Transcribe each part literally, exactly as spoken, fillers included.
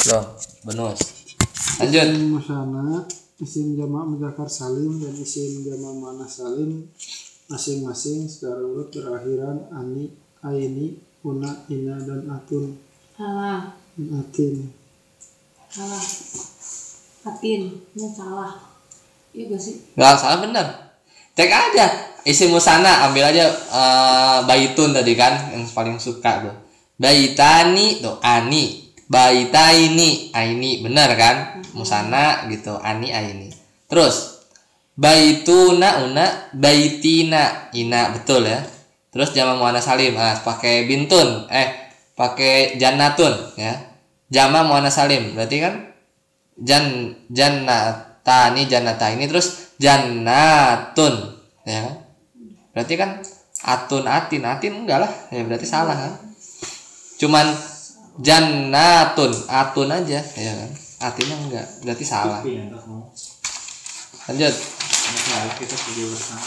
Belum. Bonus. Lanjut. Isim musanna, isim jamak mudzakkar salim dan isim jamak muannas salim masing-masing secara urut berakhiran ani, aini, una, ina dan atun. Salah. Dan atin. Salah. Atin. Ini salah. Iya gak sih? Nggak salah, bener. Cek aja. Isim musanna ambil aja uh, baitun tadi kan yang paling suka tuh. Baitani tuh ani. Baitaini aini, bener kan? Musanna gitu, ani aini. Terus baituna una, baitina ina, betul ya. Terus jamak muannas salim, ah pakai bintun, eh pakai jannatun ya. Jamak muannas salim, berarti kan jan jannatani jannata ini, terus jannatun ya kan? Berarti kan atun atin, atin enggak lah, ya berarti salah kan? Cuman jannatun, atun aja ya kan? Atinnya enggak, berarti salah. Lanjut. Kita video bersama.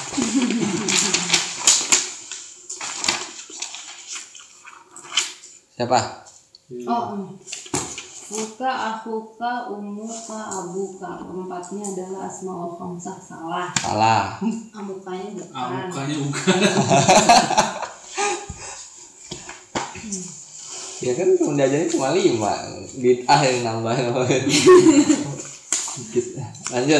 Siapa? Oh, ini. Buka, akuka, umuka, abuka. Empatnya adalah asmaul khamsah. Salah. Salah. Amukanya bukan. Amukanya bukan. Ya kan pendajarannya cuma lima, bid'ah yang nambah. Lanjut.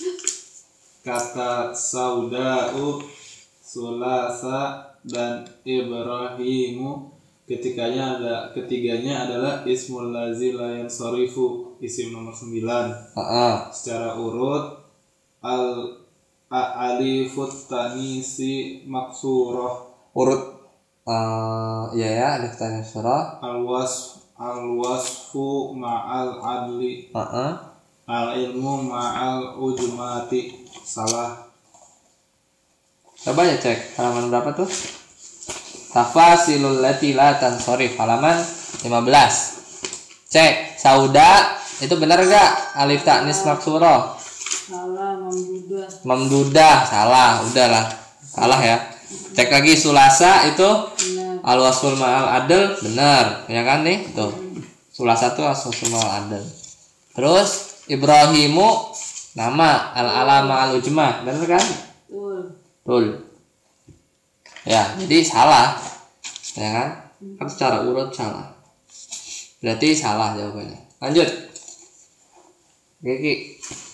Kata saudau, sulasa dan ibrahimu ketikanya ada ketiganya adalah ismul lazi la yansarifu, isim nomor sembilan. Uh-uh. Secara urut al alifut tanisi maksurah, Urut uh, ya ya ada pertanyaan surah. al wasf al wasfu ma'al adli, Uh-uh. al ilmu ma'al ujmati. Salah. Coba ya cek halaman berapa tuh? Tafasilul lati la tansharif, halaman lima belas. Cek sauda itu benar gak? Alif taknis maksurah. Salah, mamdudah. Mamdudah, salah, udahlah. Salah ya. Cek lagi sulasa itu Benar. al wasful ma'al adl, benar. Ya kan nih? Tuh. Sulasa tuh al wasful ma'al adl. Terus Ibrahimu nama al alama al ujmah, benar kan? Betul. Betul. Ya, jadi salah. Ya kan? Kan secara urut salah. Berarti salah jawabannya. Lanjut. Gigi.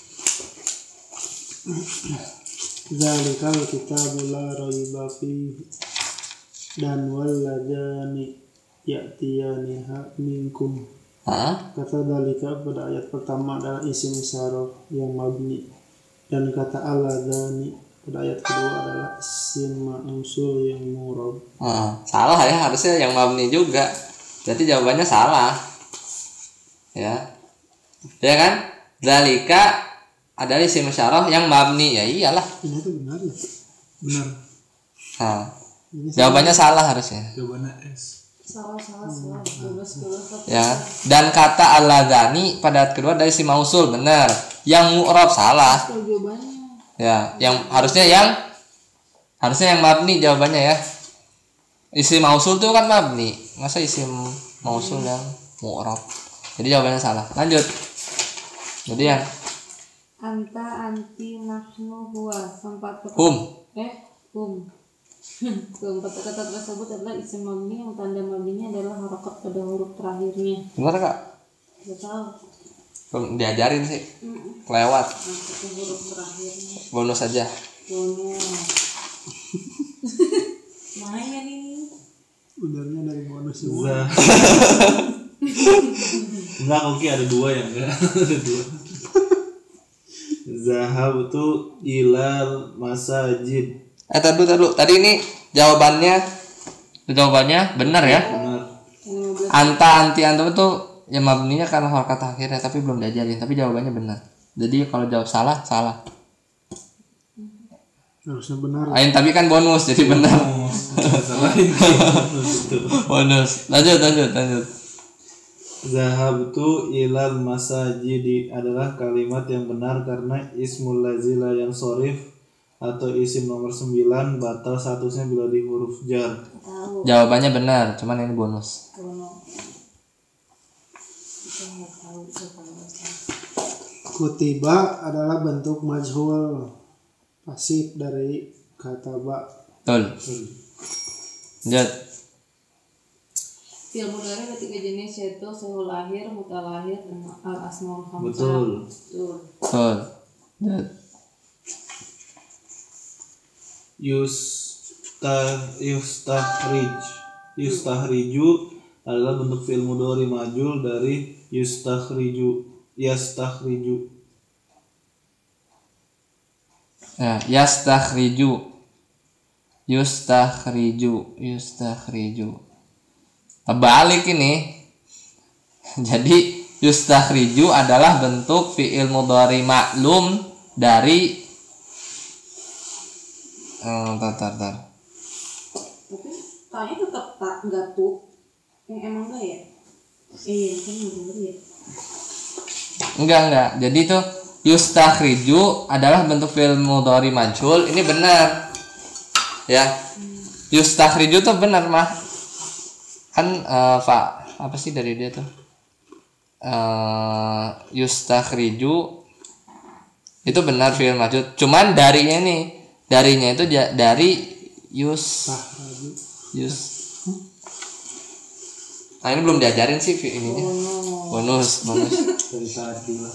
Zalikal kitabul la raiba fihi dan walladzani ya'tiyaniha minkum. Hah? Kata dalika pada ayat pertama adalah isim isyarah yang mabni, dan kata alladzani pada ayat kedua adalah isim mausul yang murab. Ah, salah ya, harusnya yang mabni juga. Berarti jawabannya salah. Ya. Ya kan? Dalika adalah isim isyarah yang mabni. Ya iyalah. Ini tuh benar ya? Benar. Nah, Ini jawabannya salah harusnya. Jawabannya S. Salah, salah, salah. Lulus, lulus. Ya. Dan kata alladzani pada ayat kedua dari isim mausul, benar. Yang mu'rab salah. Kalau jawabannya. Ya, yang harusnya yang harusnya yang mabni jawabannya ya. Isim mausul tuh kan mabni. Masa isim mausul yang mu'rab? Jadi jawabannya salah. Lanjut. Jadi yang Anta, anti, nahnu, huwa. Keempat kata. hum. Eh, hum. Keempat kata tersebut adalah isim mabni yang tanda mabninya adalah harokat pada huruf terakhirnya. Benar gak? Gak tahu. Belum diajarin sih. Mm-mm. Kelewat. Harokat huruf terakhirnya. Bonus aja. Bonus. Lumayan ini. udarnya dari bonus semua. Zah. Enggak, oke ada dua ya enggak? Ada dua. Zahab itu ilal masajid. Eh tadi dulu, tadi ini jawabannya jawabannya benar ya. Benar. Anta anti antum itu ya mabninya karena harokat akhirnya, tapi belum diajarin. Tapi jawabannya benar. Jadi kalau jawab salah salah. Harusnya benar. Ain tapi kan bonus jadi benar. Oh, salah ini. Bonus. Lanjut lanjut lanjut. Zahabtu ilal masajidi adalah kalimat yang benar karena ismul lazila yang sorif atau isim nomor sembilan batal statusnya bila di huruf jar. Tahu. Jawabannya benar, cuman ini bonus. Bonus. Saya nggak tahu siapa bahasa. Kutiba adalah bentuk majhul pasif dari kataba. Betul. Lanjut. Fi'il mudhari ada tiga jenis yaitu sahih lahir, mutalahir, dan al asmaul khamsah. Betul. Betul. Betul. Lanjut. Yustah yustahrij yustahriju adalah bentuk fi'il mudhari majul dari yustakhriju yastakhriju. Nah, yastakhriju. Yustakhriju, yustakhriju. Terbalik ini. Jadi yustakhriju adalah bentuk fi'il mudhari maklum dari Oh, tar, tar, tar. Tapi tanya tetap tak enggak tuh. Yang emang enggak ya? Iya, kan bener ya. Enggak, enggak. Jadi itu yustakhriju adalah bentuk fi'il mudhari majhul. Ini benar. Ya. Yustakhriju tuh benar mah. Kan uh, Pak, apa sih dari dia tuh? Uh, yustakhriju itu benar fi'il majhul. Cuman darinya nih, darinya itu ja- dari yus Tahraju. yus. Nah, ini belum diajarin sih fi- ininya. Bonus, bonus. Dari tadi lah.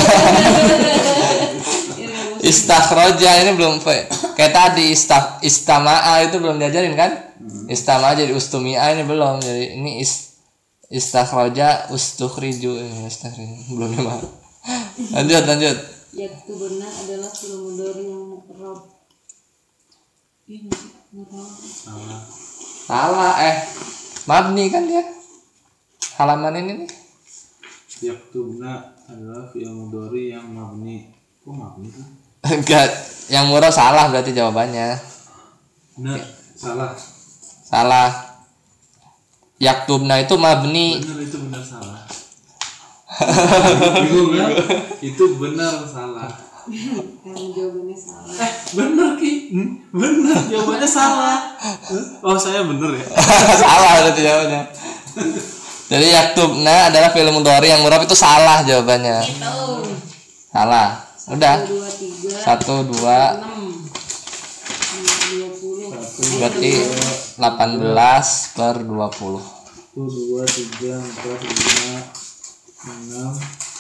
Istakhroja ini belum fe- kayak tadi ista istama'a itu belum diajarin kan? Istama'a jadi ustumia ini belum. Jadi ini is istakhroja ustukhriju ini istakhriju belum ya. Lanjut, lanjut. Yaktu benar adalah fi'il mudhari yang muqarrab. Iya nggak sih? Nggak tahu. Salah. Salah eh. Mabni kan dia. Halaman ini nih. Yaktubna adalah fi'il mudhari yang mabni. Kok mabni sih? Enggak, yang murah salah berarti jawabannya. Benar, salah. Salah. Yaktubna itu mabni. Benar itu benar salah. Bingung kan? Itu benar salah. Yang jawabannya salah. Eh, benar Ki. Benar, jawabannya salah. Oh, saya benar ya. Salah berarti jawabannya. Jadi yaktubna adalah fi'il mudhari yang murab itu salah jawabannya. Itu. Salah. Udah. Dua tiga. Satu dua. Enam. Dua puluh. Berarti delapan belas per dua puluh. Satu, dua, tiga, empat, lima, enam,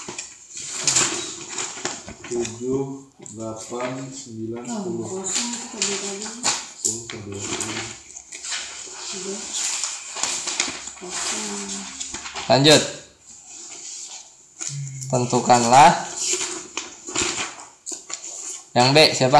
tujuh, delapan, sembilan, sepuluh. Kosong itu tadi tadi. Sepuluh per dua puluh. Tiga. Kosong. Lanjut. Tentukanlah. Yang B siapa?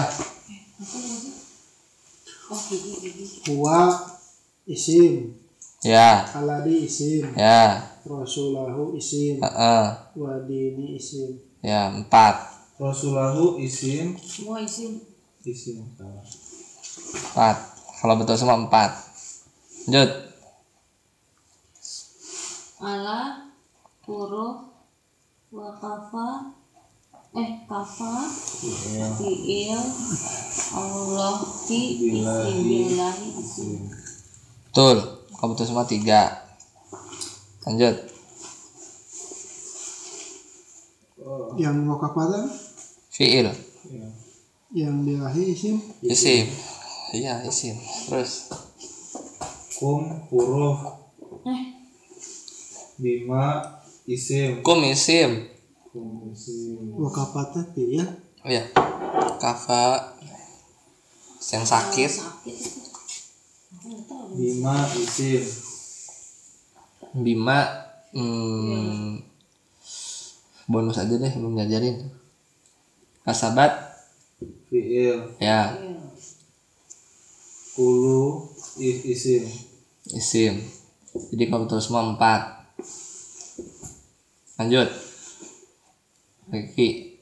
Oh gigi gigi. Huwa isim, Ya, aladi isim, ya, rasulahu isim, heeh, wadini isim. ya empat, Rasulahu isim, Semua isim. isim salah. empat. Kalau betul semua empat. Lanjut. Ala huruf wakafa eh kafa fiil Allah fi isim billahi isim. Betul. Kalau betul semua tiga. Lanjut. Yang wakafatan, Fiil. Ya. yang bilahi isim, Isim. Iya, isim. Terus. Kum huruf, Eh bima isim. Kum isim. Kum isim. wakafatan fiil, Oh ya. Kafa yang sakit. sakit itu. Aku nggak tahu. Bima isim. Bima hmm, bonus aja deh belum ngajarin. Kasabat Fiil. ya, Iya. Kulu is isim. isim. Jadi kalau betul semua empat. Lanjut. Riki.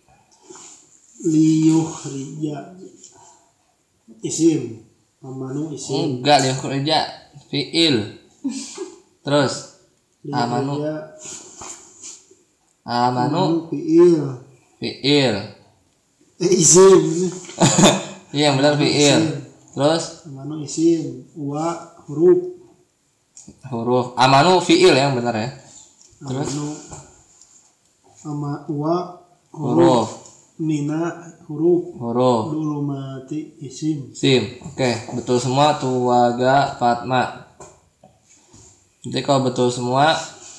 liyukhrija isim, amanu isim, Enggak dia kerja fiil. Terus amanu. liyukhrija Amanu fiil, fiil. eh isim, Iya yang benar fiil. Terus amanu isim, wa huruf, huruf amanu fiil yang benar ya. Terus amanu ama wa huruf, nina huruf, huruf, dulu mati isim. sim. Oke, betul semua tuh Waga, Fatma. Jadi kalau betul semua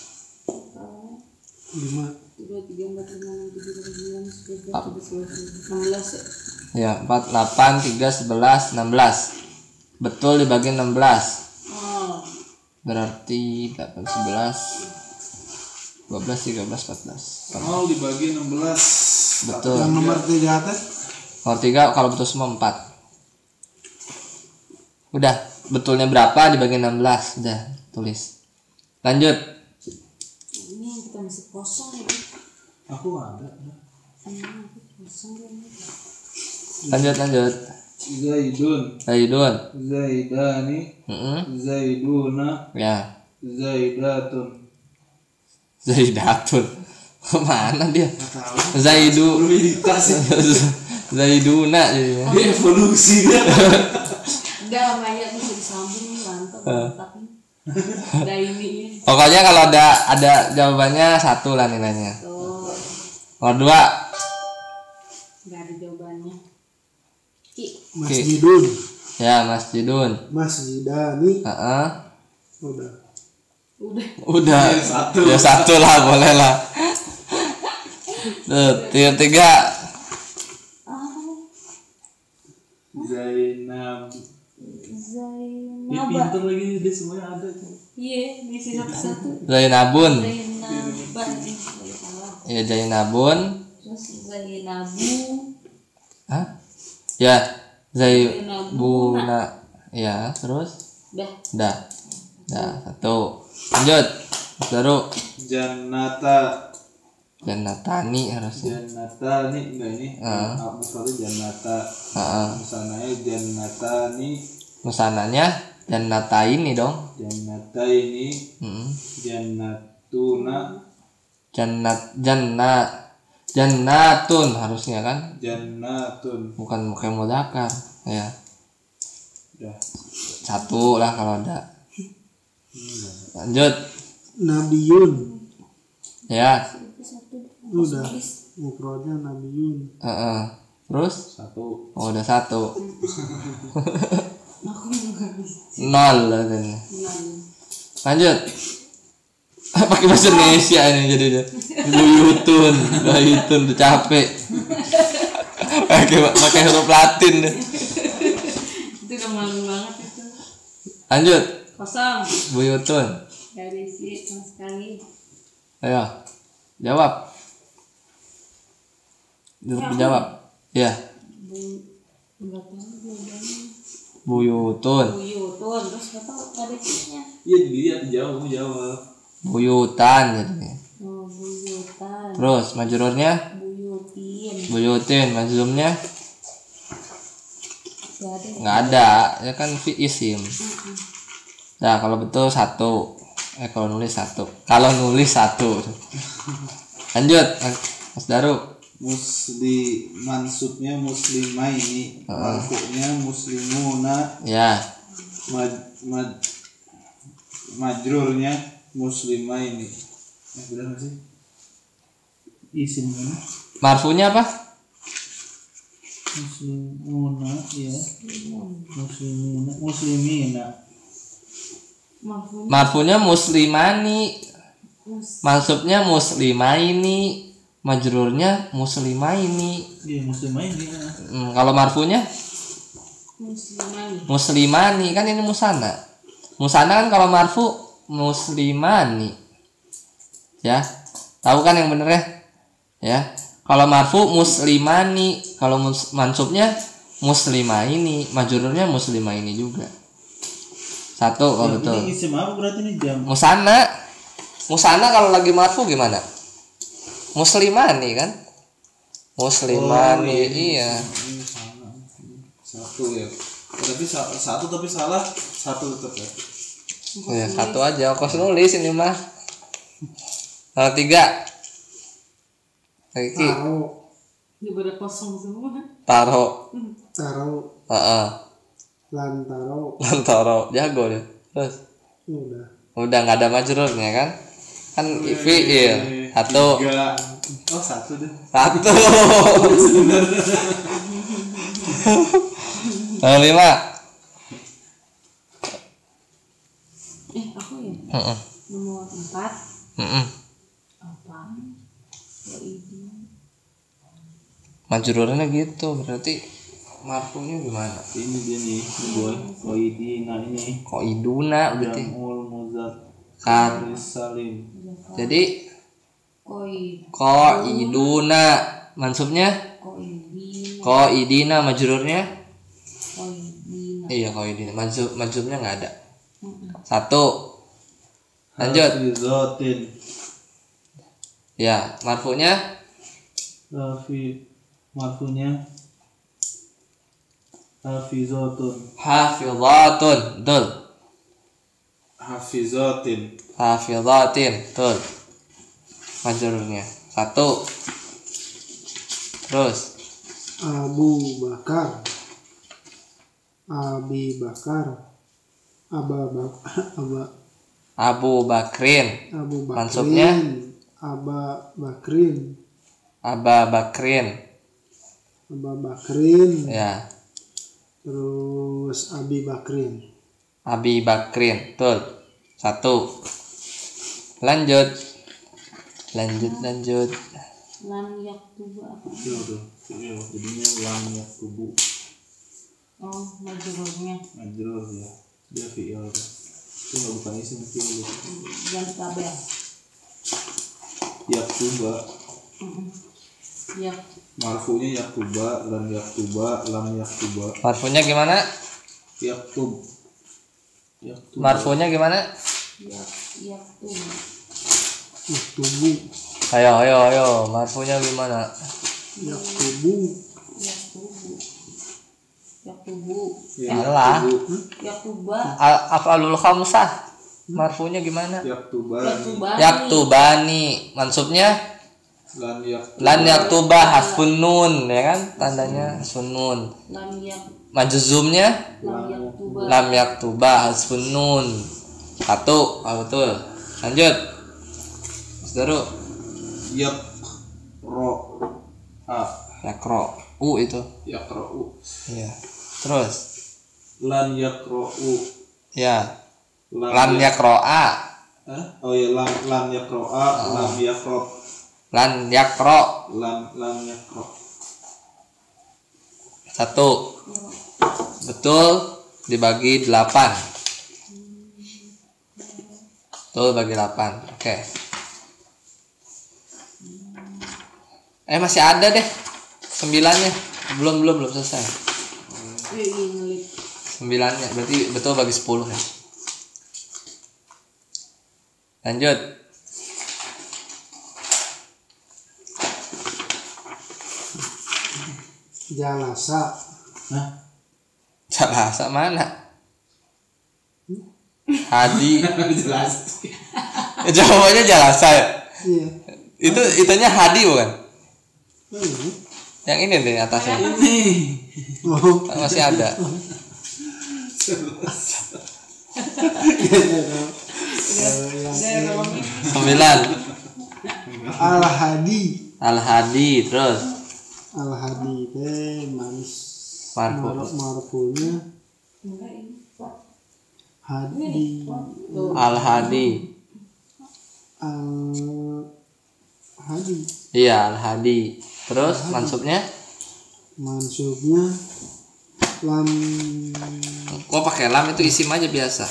lima dua tiga empat lima enam tujuh delapan sembilan sepuluh sebelas dua belas enam belas ya. ya empat, delapan, tiga, sebelas, enam belas. Betul dibagi enam belas. Oh, Berarti delapan, sebelas, dua belas, tiga belas, empat belas. nol dibagi enam belas. Betul. yang nomor tiga teh Nomor tiga kalau betul semua empat. Udah, betulnya berapa dibagi enam belas? Udah, tulis. Lanjut. ini yang kita masih kosong ya. Aku ada. Ini aku kosong ya. Lanjut, lanjut. Zaidun, Zaidun. Zaidani, Heeh. Zaiduna, Ya, Zaidatun. Zaidatun. Mana dia? Zaidu. Zaiduna jadinya. Dia evolusi dia. Udah banyak bisa disambung mantap mantap. Udah ini ya. Pokoknya kalau ada ada jawabannya satu lah nilainya. Oh, Nomor dua. nggak ada jawabannya. Ki. masjidun, Ya, Masjidun. masjidani, Heeh. udah. Udah. Udah. Ya satu lah, boleh lah. Tuh, tiga tiga. Zainab. Dia Zainab. pintar lagi dia semuanya ada. Iya, ngisi satu-satu. Zainabun. Zainab. Salah. Ya, Zainabun. Terus Zainabu. Hah? Ya, Zaibuna. Ya, terus Udah. dah. Dah, satu. Lanjut. Baru Jannata. Jannatani harusnya. Jannata nih enggak ini. Ah. Apa sekali Jannata. Heeh. Musananya Jannata nih. Musananya Jannata ini dong. Jannata ini. Heeh. Jannatuna. Jannat Jannat Jannatun harusnya kan? Jannatun. Bukan kayak mudzakkar. Ya. Udah. Satu lah kalau ada. Lanjut. Nabiyun, Ya. udah. Mufradnya nabiyun. Heeh. Terus? Satu. Oh, udah satu. Aku nggak bisa. Nol lah tadi. Nol. Lanjut. Pakai bahasa Indonesia ini jadinya. Buyutun, buyutun udah capek. Pakai pakai huruf Latin deh. Itu udah malu banget itu. Lanjut. Kosong. Buyutun. Dari isi sama sekali. Ayo. Jawab. Jawab. Jawab. Ya. Bu, nggak tahu jawabannya. Buyutun. Buyutun. Terus nggak tahu ada isinya. Iya dilihat jauh jawab. Buyutan jadinya. Oh, buyutan. Terus majrurnya Buyutin. buyutin, majzumnya Gak ada. nggak ada, ya kan fi isim. Nah, kalau betul satu. Eh kalau nulis satu. Kalau nulis satu. Lanjut, Mas Daru. Musli mansubnya muslimah ini, marfu'nya muslimuna, Ya. maj, maj, majrurnya muslimah ini. Eh, benar nggak sih? Isim mana? Marfunya apa? Muslimuna, ya. Muslimina, muslimina. Mahfum. Marfunya muslimani, Mus. mansubnya muslimaini, majrurnya muslimaini. Iya muslimah ini. Ya. Hmm, kalau marfunya Muslimani. muslimani, kan ini musana. Musana kan kalau marfu muslimani. Ya. Tahu kan yang bener ya? Ya. Kalau marfu muslimani, kalau mus- mansubnya muslimaini, majrurnya muslimaini juga. Satu kalau betul. Ini isim apa berarti ini jam? Musana. Musana kalau lagi marfu gimana? Muslimani kan? Muslimani, Oh, iya. Ini sama. Satu ya. Tapi sa- satu tapi salah satu tetap ya. Oh ya, satu aja. Kau nulis ini mah. Kalau tiga. Lagi Taro, Ini pada kosong semua. taro. taro, Heeh. lantaro, Taro. Jago dia. Terus udah. udah nggak ada majrurnya kan? Kan fiil. Satu. Tiga. Oh satu deh. Satu. Nomor lima. Eh aku ya. Heeh. Nomor empat. Heeh. Apa? Oh ini. Majrurnya gitu, berarti marfunya gimana? Ini dia nih, ini boy. Koidina ini. Kok iduna berarti Jamul muzak kan. salim. Jadi Koi. ko iduna mansubnya Koi dina. ko idina majrurnya Koi dina. iya ko idina mansub mansubnya nggak ada. Mm-mm. Satu. Lanjut. Hafizotin. Ya, marfunya Hafi marfunya hafizotun. hafizatun, betul. Hafizotin. Hafizatin, betul. Majrurnya. Satu. Terus Abu Bakar, Abi Bakar, Aba Bak Aba Abu Bakrin, Abu Bakrin, Mansubnya? Aba Bakrin, Aba Bakrin. Aba Bakrin, Ya, terus Abi Bakrin. Abi Bakrin, betul. Satu. Lanjut. Lanjut, lanjut. Lam yaktuba apa? Iya tuh. Iya, jadinya lam yaktubu. Oh majrurnya. Majrur ya. Dia fi'il. Itu nggak bukan isim fi'il. Ganti tabel. Yaktuba. Ya. Marfunya yaktuba, lam yaktuba, lam yaktuba. Marfunya gimana? Yaktub. Yaktuba. Marfunya gimana? Ya. Yaktuba. Yaktubu, Ayo, ayo, ayo. Marfunya gimana? Yaktubu, Yaktubu. Yaktubu. Alah. Yaktuba. Al- Af'alul khamsah. Marfunya gimana? Yaktuba. Yaktuba. Yaktubani. Mansubnya Lan yaktuba. lan yaktuba hasfun nun, ya kan? Tandanya hasfun nun. Lam yak. Majzumnya Lam yaktuba. lam yaktuba hasfun nun. Satu, ah, betul. Lanjut. Saudara, Yak ro a yakro. U itu. yakra'u. Iya. Terus, Lan yakra'u. ya. Lan Lam yak- yakro'a. Hah? Oh ya lam lam yakra'a, lam yakra. Lan yakro. Lam lam yakra. Satu. Betul dibagi delapan. Betul bagi delapan. Oke. Eh masih ada deh. Sembilannya. Belum belum belum selesai. Eh, ngelit. Sembilannya berarti betul bagi sepuluh ya. Lanjut. Jalasa, Hah? Jalasa mana? Hadi. Jelas. Jawabannya jalasa ya. iya, Itu itunya hadi bukan? oh, ini, Yang ini deh atasnya. Ini. oh, Masih ada. Sembilan. Al Hadi, Al Hadi terus Al Hadi teh manis, Marfu. mar- marfunya Hadi, Al Hadi. Al Hadi, Iya Al Hadi. Terus mansubnya? mansubnya lam Gua pakai lam itu isim aja biasa.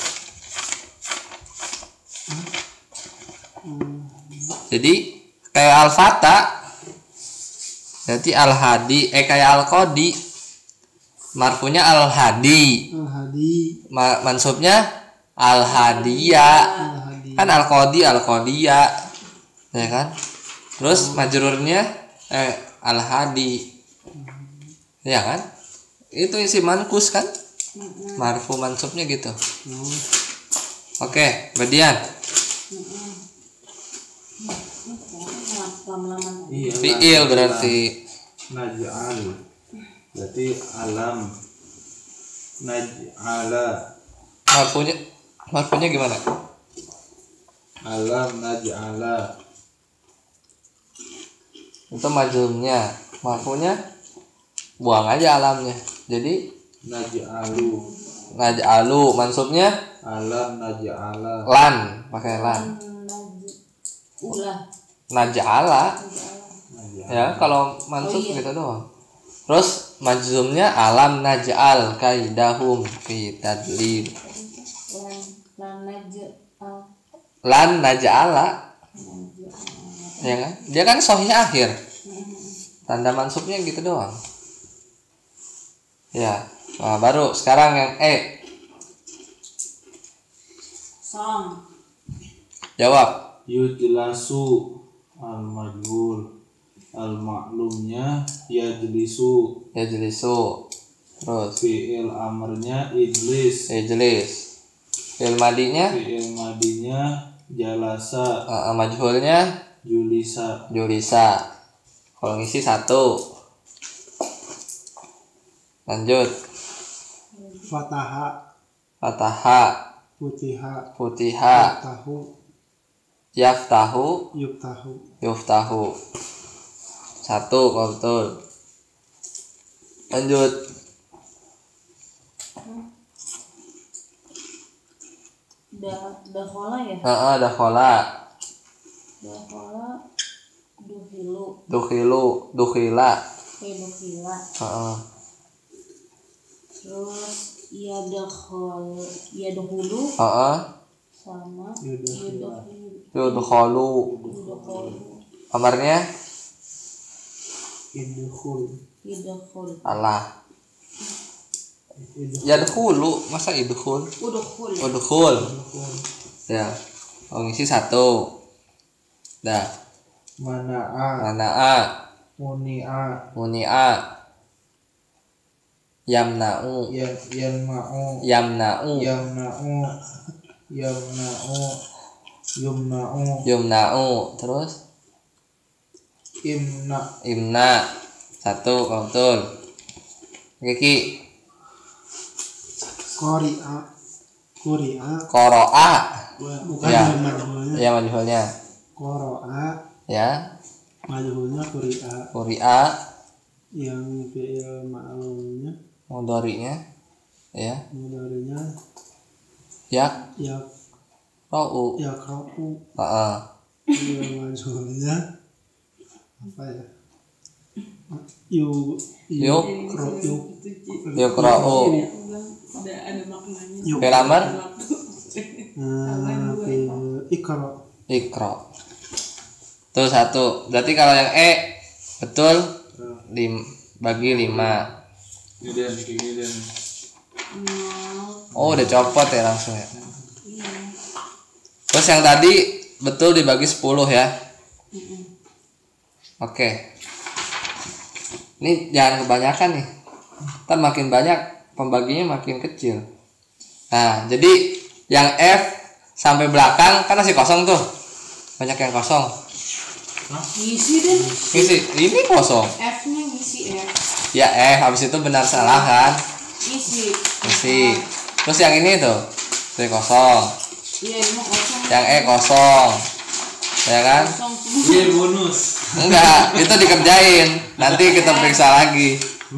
Jadi kayak Al Fata. Berarti Al Hadi eh kayak Al Qadi. Marfunya Al Hadi. Al Hadi, Ma- mansubnya Al Hadiya. Al Hadi, Kan Al Qadi Al Qadiya. Ya kan? Terus majrurnya eh Al Hadi. Ya kan? Itu isi mankus kan? Marfu mansubnya gitu. oh, Oke, Badian. Lama-lama. Iya. Fi'il berarti. Naj'al. Berarti alam. Naj'ala. Marfunya marfunya gimana? Alam naj'ala. itu majzumnya. Marfu'nya buang aja alamnya. Jadi naj'alu naj'alu. Mansubnya alam naj'ala lan, pakai lan. Ulah. Naj'ala. naj'ala Ya, kalau mansub Oh, iya. gitu doang. Terus majzumnya alam naj'al kaidahum fi tadlil. Lan lan aja. Ah, Lan naj'ala, aja. ya kan? Dia kan sahih akhir. Tanda mansubnya gitu doang. Ya. Nah, baru sekarang yang E. Som. Jawab. yujlasu al majhul al maklumnya yajlisu Ya jelisu. Terus fi'il amrnya ijlis ijlis. Fi'il madinya fi'il madinya jalasa uh, majhulnya julisa julisa. Kalau ngisi satu. Lanjut. Fataha, Fataha, Futiha, futiha, Tahu, yaftahu, Yuftahu. yuftahu. Satu kalau betul. Lanjut. Da dakhala ya. Heeh, dakhala, Dakhala duhilu. dukhilu, dukhila. Kayak dukhila. Heeh. Terus ya dakhal ya dahulu Heeh. sama Yudkhil. Yudkhalu. yudkhulu Kamarnya Idkhul. yudkhul Allah. Idkhul. Yadkhulu, masa idkhul? udkhul Udkhul. Ya. Oh, ngisi satu. Dah. mana'a Mana'a, muni'a muni'a, yamna'u, yan yanma'u yamna'u, yamna'u yamna'u yumna'u yumna'u. Terus imna imna. Satu kalau betul. Kiki. Qari'a, Quri'a, Qara'a. bukan Ya. yang majhulnya. Ya majhulnya. Qara'a, Ya. majhulnya Quri'a, Quri'a, yang fi'il ma'lumnya, mudhari'nya. Ya. mudhari'nya Yak. yak Ra'u. yakra'u, Heeh. fi'il majhulnya apa ya? Yu Yuk. yuk yuk Yuqra'u. ada ada maknanya yuk. Fi'il amr. Nah, fi'il ikra. Iqra. Tuh satu. Berarti kalau yang E betul lim, bagi lima. ini dan ini dan Oh, udah copot ya langsung ya. Terus yang tadi betul dibagi sepuluh ya. Oke. Ini jangan kebanyakan nih. Ntar makin banyak pembaginya makin kecil. Nah, jadi yang F sampai belakang kan masih kosong tuh. Banyak yang kosong. ngisi deh Isi, ini kosong. F nya ngisi F Ya F, habis itu benar salah kan? ngisi Isi. Terus yang ini tuh, ini kosong. iya ini mah kosong Yang E kosong. Ya kan? kosong iya bonus Enggak, itu dikerjain. Nanti kita periksa lagi.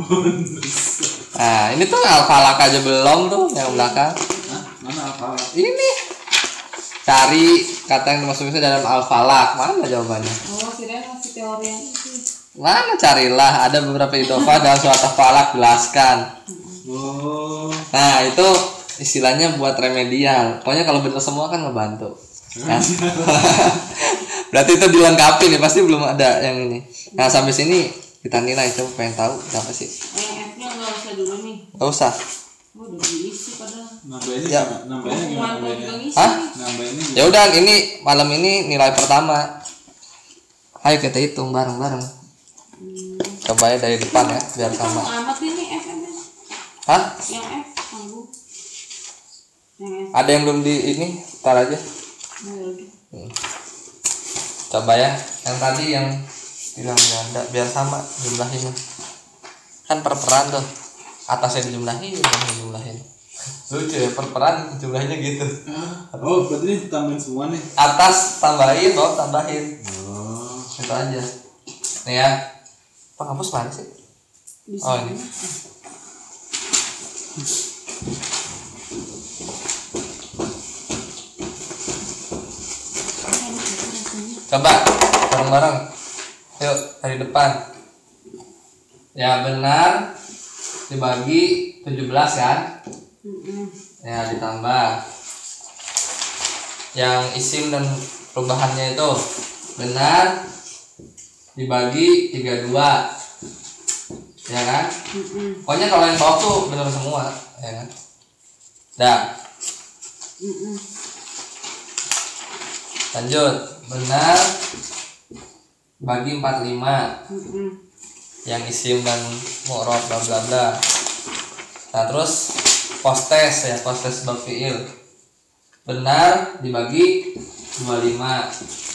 Nah, ini tuh al-falak aja belum tuh yang belakang. Hah? Mana apa Ini cari kata yang dimaksudnya dalam al-falak. Mana jawabannya? oh kirain masih teori yang itu Mana carilah, ada beberapa idofah dalam surat al-falak, jelaskan. oh Nah, itu istilahnya buat remedial. Pokoknya kalau bener semua kan ngebantu. Kan? Berarti itu dilengkapi nih, pasti belum ada yang ini. Nah, sampai sini kita nilai, coba pengen tahu berapa sih? eh F nya nggak usah dulu nih Gak usah. oh udah diisi padahal nambahinnya Ya. gimana? nambahinnya gimana hukuman nambahinnya juga ngisi Hah? nambahinnya Ya udah, ini malam ini nilai pertama. Ayo kita hitung bareng-bareng. Coba ya dari depan ya, biar sama. Tanggung amat ini F nya Hah? yang F tanggung yang F Ada yang belum di ini? Ntar aja. nah, lagi Coba ya, yang tadi yang bilang ganda, biar sama jumlahnya. Kan perperan tuh. Atasnya dijumlahin, bawahnya dijumlahin. Lucu ya, perperan jumlahnya gitu. oh berarti ini tambahin semua nih Atas tambahin, bawah tambahin. oh Itu aja. Nih ya. Penghapus mana sih? Di Oh, sini. ini. Coba bareng-bareng. Yuk dari depan. Ya benar dibagi tujuh belas kan? Mm-mm. Ya ditambah yang isim dan perubahannya itu benar dibagi tiga puluh dua, ya kan? Mm-mm. Pokoknya kalau yang bawah tuh benar semua, ya kan? Dah, Mm-mm. lanjut. Benar bagi empat puluh lima, Mm-mm. yang isim dan mu'rab bla bla bla. Nah terus postes ya, postes bab fiil benar dibagi dua puluh lima.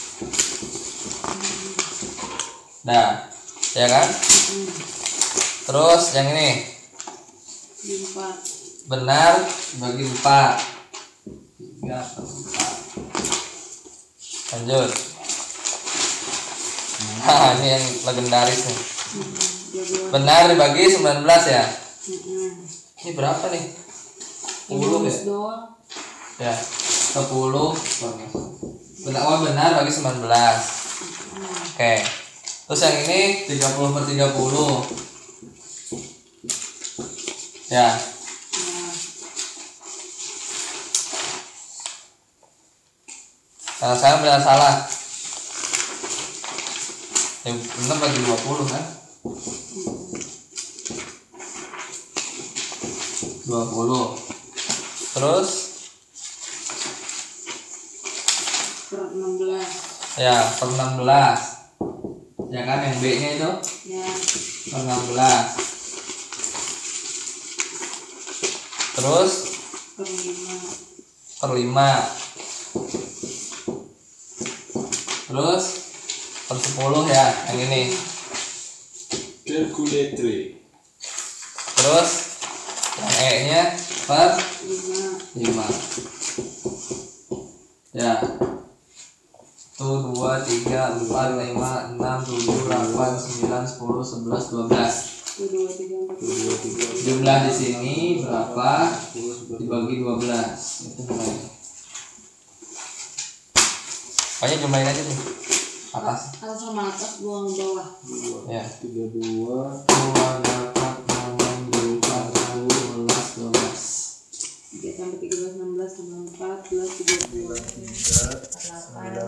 Nah ya kan. Mm-mm. Terus yang ini Di empat. benar dibagi empat, tiga per empat. Lanjut. Nah ini yang legendaris nih. Mm-mm. Dua dua. Benar dibagi sembilan belas ya. Mm-mm. Ini berapa nih? Ini sepuluh ya? halus doang. Ya, sepuluh. Benar, oh benar bagi sembilan belas. Oke. Terus yang ini tiga puluh per tiga puluh. Ya. Nah, Nah, saya benar salah. Ya, benar bagi dua puluh kan? dua puluh. Terus per enam belas. ya per enam belas. Ya kan yang B-nya itu Ya. per enam belas. Terus Per lima. per lima. Terus per sepuluh ya yang ini. Calculator. Terus yang E-nya per Lima. lima. Ya. Tuh dua, tiga, empat, lima, enam, tujuh, delapan, sembilan, sepuluh, sebelas, dua belas. Dua dua tiga empat lima. Jumlah di sini berapa? Dibagi dua belas. Itu nilainya. Pokoknya jumlahin aja nih. Atas. Atas sama atas buang bawah. Ya. tiga puluh dua. dua, delapan, enam, empat, dua belas, dua belas. Tiga tambah tiga belas enam belas tambah empat belas tiga puluh. tiga, Delapan.